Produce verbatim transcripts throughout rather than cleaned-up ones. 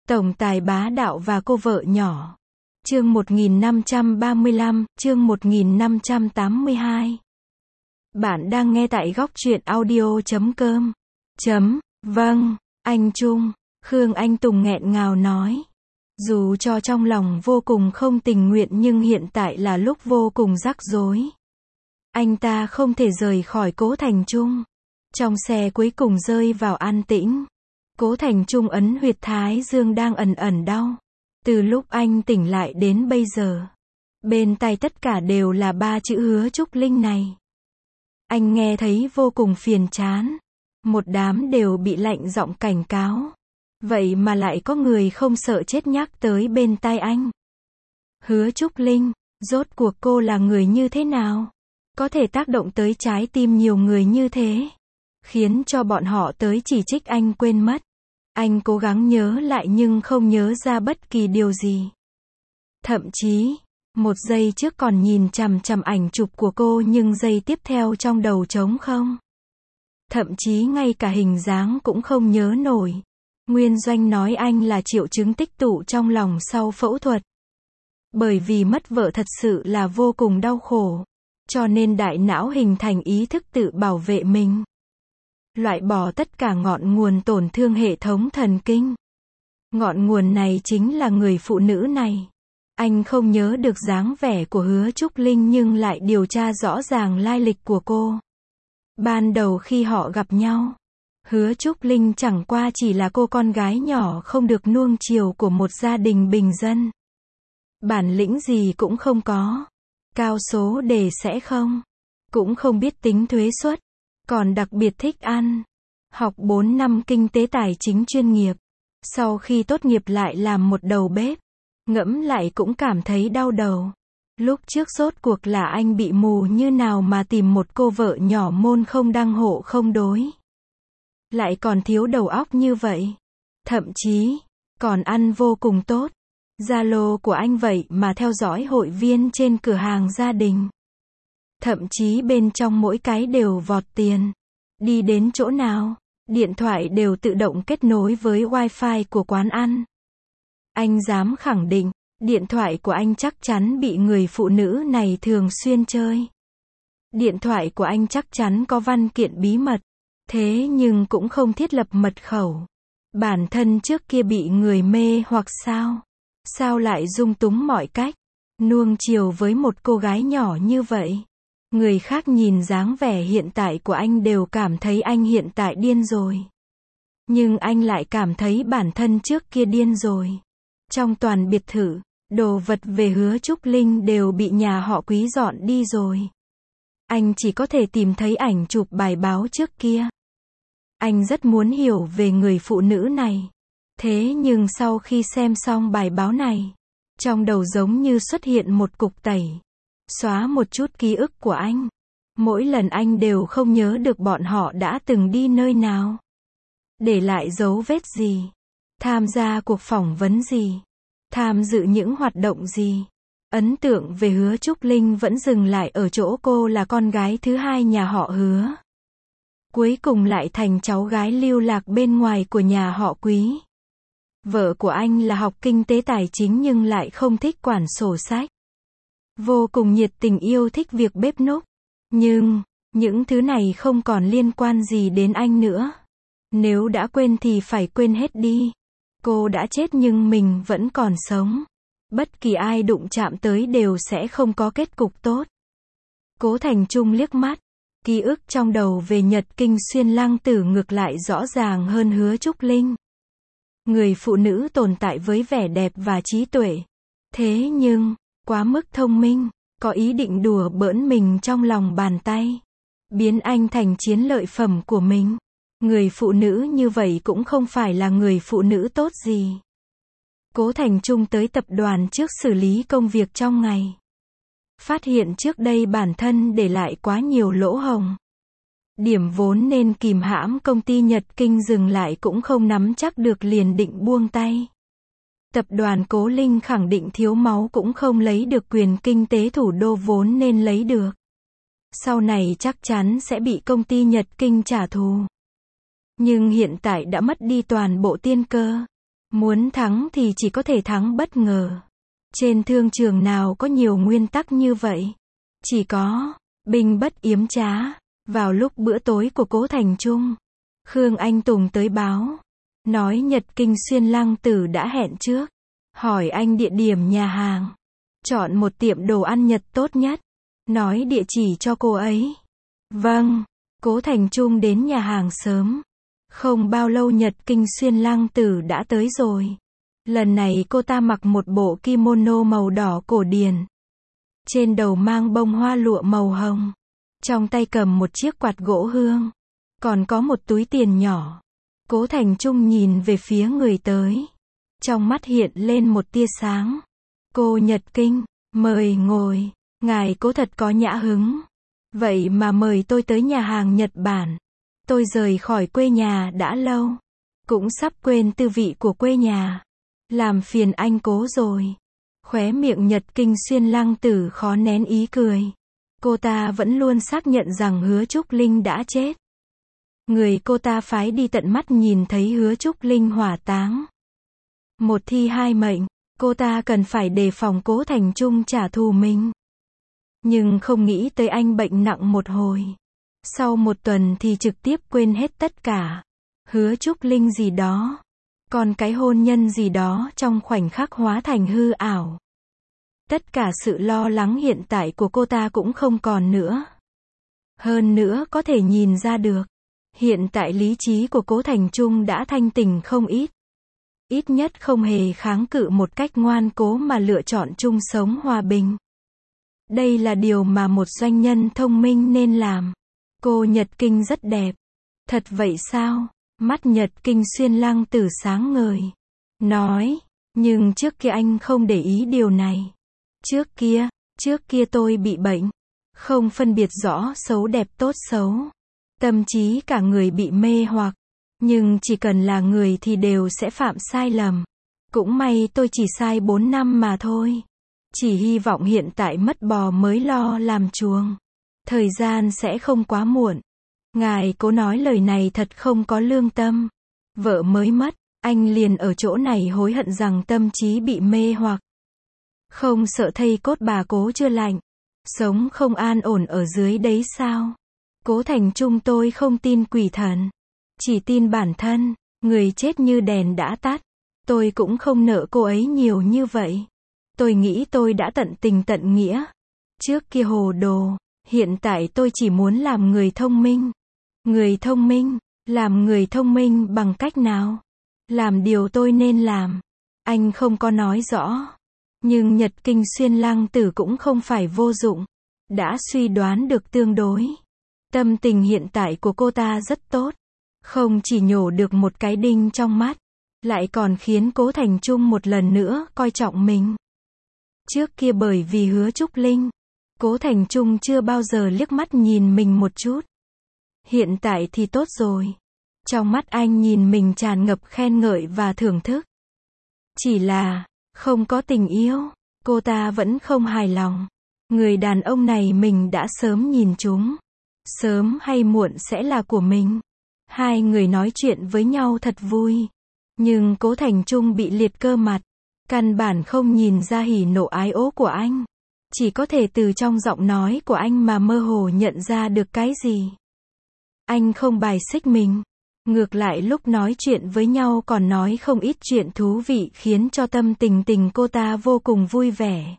Tổng tài bá đạo và cô vợ nhỏ. Chương một nghìn năm trăm ba mươi lăm, chương một nghìn năm trăm tám mươi hai. Bạn đang nghe tại góc truyện audio chấm com. Chấm, vâng, anh Trung, Khương Anh Tùng nghẹn ngào nói. Dù cho trong lòng vô cùng không tình nguyện nhưng hiện tại là lúc vô cùng rắc rối. Anh ta không thể rời khỏi Cố Thành Trung. Trong xe cuối cùng rơi vào an tĩnh. Cố Thành Trung ấn huyệt thái dương đang ẩn ẩn đau. Từ lúc anh tỉnh lại đến bây giờ, bên tai tất cả đều là ba chữ Hứa Trúc Linh này. Anh nghe thấy vô cùng phiền chán. Một đám đều bị lạnh giọng cảnh cáo. Vậy mà lại có người không sợ chết nhắc tới bên tai anh. Hứa Trúc Linh, rốt cuộc cô là người như thế nào? Có thể tác động tới trái tim nhiều người như thế, khiến cho bọn họ tới chỉ trích anh quên mất. Anh cố gắng nhớ lại nhưng không nhớ ra bất kỳ điều gì. Thậm chí, một giây trước còn nhìn chằm chằm ảnh chụp của cô nhưng giây tiếp theo trong đầu trống không. Thậm chí ngay cả hình dáng cũng không nhớ nổi. Nguyên Doanh nói anh là triệu chứng tích tụ trong lòng sau phẫu thuật. Bởi vì mất vợ thật sự là vô cùng đau khổ, cho nên đại não hình thành ý thức tự bảo vệ mình. Loại bỏ tất cả ngọn nguồn tổn thương hệ thống thần kinh. Ngọn nguồn này chính là người phụ nữ này. Anh không nhớ được dáng vẻ của Hứa Trúc Linh nhưng lại điều tra rõ ràng lai lịch của cô. Ban đầu khi họ gặp nhau, Hứa Trúc Linh chẳng qua chỉ là cô con gái nhỏ không được nuông chiều của một gia đình bình dân. Bản lĩnh gì cũng không có. Cao số đề sẽ không. Cũng không biết tính thuế suất. Còn đặc biệt thích ăn. Học bốn năm kinh tế tài chính chuyên nghiệp. Sau khi tốt nghiệp lại làm một đầu bếp. Ngẫm lại cũng cảm thấy đau đầu. Lúc trước rốt cuộc là anh bị mù như nào mà tìm một cô vợ nhỏ môn không đăng hộ không đối. Lại còn thiếu đầu óc như vậy. Thậm chí, còn ăn vô cùng tốt. Zalo của anh vậy mà theo dõi hội viên trên cửa hàng gia đình. Thậm chí bên trong mỗi cái đều vọt tiền. Đi đến chỗ nào, điện thoại đều tự động kết nối với wifi của quán ăn. Anh dám khẳng định, điện thoại của anh chắc chắn bị người phụ nữ này thường xuyên chơi. Điện thoại của anh chắc chắn có văn kiện bí mật. Thế nhưng cũng không thiết lập mật khẩu. Bản thân trước kia bị người mê hoặc sao? Sao lại dung túng mọi cách, nuông chiều với một cô gái nhỏ như vậy? Người khác nhìn dáng vẻ hiện tại của anh đều cảm thấy anh hiện tại điên rồi. Nhưng anh lại cảm thấy bản thân trước kia điên rồi. Trong toàn biệt thự, đồ vật về Hứa Trúc Linh đều bị nhà họ Quý dọn đi rồi. Anh chỉ có thể tìm thấy ảnh chụp bài báo trước kia. Anh rất muốn hiểu về người phụ nữ này. Thế nhưng sau khi xem xong bài báo này, trong đầu giống như xuất hiện một cục tẩy. Xóa một chút ký ức của anh. Mỗi lần anh đều không nhớ được bọn họ đã từng đi nơi nào. Để lại dấu vết gì. Tham gia cuộc phỏng vấn gì. Tham dự những hoạt động gì. Ấn tượng về Hứa Trúc Linh vẫn dừng lại ở chỗ cô là con gái thứ hai nhà họ Hứa. Cuối cùng lại thành cháu gái lưu lạc bên ngoài của nhà họ Quý. Vợ của anh là học kinh tế tài chính nhưng lại không thích quản sổ sách. Vô cùng nhiệt tình yêu thích việc bếp núc. Nhưng, những thứ này không còn liên quan gì đến anh nữa. Nếu đã quên thì phải quên hết đi. Cô đã chết nhưng mình vẫn còn sống. Bất kỳ ai đụng chạm tới đều sẽ không có kết cục tốt. Cố Thành Trung liếc mắt. Ký ức trong đầu về Nhật Kinh Xuyên Lăng Tử ngược lại rõ ràng hơn Hứa Trúc Linh. Người phụ nữ tồn tại với vẻ đẹp và trí tuệ. Thế nhưng, quá mức thông minh, có ý định đùa bỡn mình trong lòng bàn tay. Biến anh thành chiến lợi phẩm của mình. Người phụ nữ như vậy cũng không phải là người phụ nữ tốt gì. Cố Thành Trung tới tập đoàn trước xử lý công việc trong ngày. Phát hiện trước đây bản thân để lại quá nhiều lỗ hổng. Điểm vốn nên kìm hãm công ty Nhật Kinh dừng lại cũng không nắm chắc được liền định buông tay. Tập đoàn Cố Linh khẳng định thiếu máu cũng không lấy được quyền kinh tế thủ đô vốn nên lấy được. Sau này chắc chắn sẽ bị công ty Nhật Kinh trả thù. Nhưng hiện tại đã mất đi toàn bộ tiên cơ. Muốn thắng thì chỉ có thể thắng bất ngờ. Trên thương trường nào có nhiều nguyên tắc như vậy. Chỉ có, binh bất yếm trá. Vào lúc bữa tối của Cố Thành Trung, Khương Anh Tùng tới báo. Nói Nhật Kinh Xuyên Lăng Tử đã hẹn trước. Hỏi anh địa điểm nhà hàng. Chọn một tiệm đồ ăn Nhật tốt nhất. Nói địa chỉ cho cô ấy. Vâng, Cố Thành Trung đến nhà hàng sớm. Không bao lâu Nhật Kinh Xuyên Lăng Tử đã tới rồi. Lần này cô ta mặc một bộ kimono màu đỏ cổ điển. Trên đầu mang bông hoa lụa màu hồng. Trong tay cầm một chiếc quạt gỗ hương. Còn có một túi tiền nhỏ. Cố Thành Trung nhìn về phía người tới. Trong mắt hiện lên một tia sáng. Cô Nhật Kinh, mời ngồi. Ngài Cố thật có nhã hứng. Vậy mà mời tôi tới nhà hàng Nhật Bản. Tôi rời khỏi quê nhà đã lâu. Cũng sắp quên tư vị của quê nhà. Làm phiền anh Cố rồi. Khóe miệng Nhật Kinh Xuyên Lăng Tử khó nén ý cười. Cô ta vẫn luôn xác nhận rằng Hứa Trúc Linh đã chết. Người cô ta phái đi tận mắt nhìn thấy Hứa Trúc Linh hỏa táng. Một thi hai mệnh, cô ta cần phải đề phòng Cố Thành Trung trả thù mình. Nhưng không nghĩ tới anh bệnh nặng một hồi. Sau một tuần thì trực tiếp quên hết tất cả. Hứa Trúc Linh gì đó. Còn cái hôn nhân gì đó trong khoảnh khắc hóa thành hư ảo. Tất cả sự lo lắng hiện tại của cô ta cũng không còn nữa. Hơn nữa có thể nhìn ra được. Hiện tại lý trí của Cố Thành Trung đã thanh tỉnh không ít. Ít nhất không hề kháng cự một cách ngoan cố mà lựa chọn chung sống hòa bình. Đây là điều mà một doanh nhân thông minh nên làm. Cô Nhật Kinh rất đẹp. Thật vậy sao? Mắt Nhật Kinh Xuyên Lăng Tử sáng ngời. Nói, nhưng trước kia anh không để ý điều này. Trước kia, trước kia tôi bị bệnh. Không phân biệt rõ xấu đẹp tốt xấu. Tâm trí cả người bị mê hoặc. Nhưng chỉ cần là người thì đều sẽ phạm sai lầm. Cũng may tôi chỉ sai bốn năm mà thôi. Chỉ hy vọng hiện tại mất bò mới lo làm chuồng. Thời gian sẽ không quá muộn. Ngài Cố nói lời này thật không có lương tâm. Vợ mới mất, anh liền ở chỗ này hối hận rằng tâm trí bị mê hoặc. Không sợ thây cốt bà Cố chưa lạnh. Sống không an ổn ở dưới đấy sao? Cố Thành Trung tôi không tin quỷ thần. Chỉ tin bản thân. Người chết như đèn đã tắt. Tôi cũng không nợ cô ấy nhiều như vậy. Tôi nghĩ tôi đã tận tình tận nghĩa. Trước kia hồ đồ. Hiện tại tôi chỉ muốn làm người thông minh. Người thông minh. Làm người thông minh bằng cách nào? Làm điều tôi nên làm. Anh không có nói rõ. Nhưng Nhật Kinh Xuyên Lăng Tử cũng không phải vô dụng. Đã suy đoán được tương đối. Tâm tình hiện tại của cô ta rất tốt. Không chỉ nhổ được một cái đinh trong mắt. Lại còn khiến Cố Thành Trung một lần nữa coi trọng mình. Trước kia bởi vì Hứa Trúc Linh. Cố Thành Trung chưa bao giờ liếc mắt nhìn mình một chút. Hiện tại thì tốt rồi. Trong mắt anh nhìn mình tràn ngập khen ngợi và thưởng thức. Chỉ là, không có tình yêu. Cô ta vẫn không hài lòng. Người đàn ông này mình đã sớm nhìn trúng. Sớm hay muộn sẽ là của mình. Hai người nói chuyện với nhau thật vui. Nhưng Cố Thành Trung bị liệt cơ mặt. Căn bản không nhìn ra hỉ nộ ái ố của anh. Chỉ có thể từ trong giọng nói của anh mà mơ hồ nhận ra được cái gì. Anh không bài xích mình. Ngược lại lúc nói chuyện với nhau còn nói không ít chuyện thú vị khiến cho tâm tình tình cô ta vô cùng vui vẻ.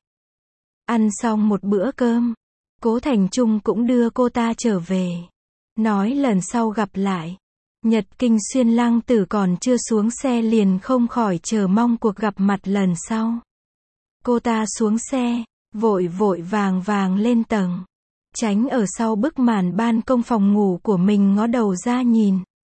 Ăn xong một bữa cơm. Cố Thành Trung cũng đưa cô ta trở về. Nói lần sau gặp lại. Nhật Kinh Xuyên Lăng Tử còn chưa xuống xe liền không khỏi chờ mong cuộc gặp mặt lần sau. Cô ta xuống xe. Vội vội vàng vàng lên tầng. Tránh ở sau bức màn ban công phòng ngủ của mình ngó đầu ra nhìn.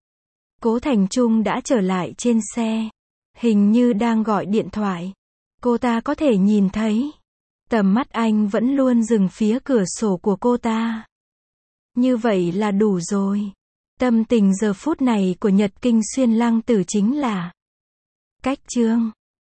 Cố Thành Trung đã trở lại trên xe. Hình như đang gọi điện thoại. Cô ta có thể nhìn thấy. Tầm mắt anh vẫn luôn dừng phía cửa sổ của cô ta. Như vậy là đủ rồi. Tâm tình giờ phút này của Nhật Kinh Xuyên Lăng Tử chính là cách chương.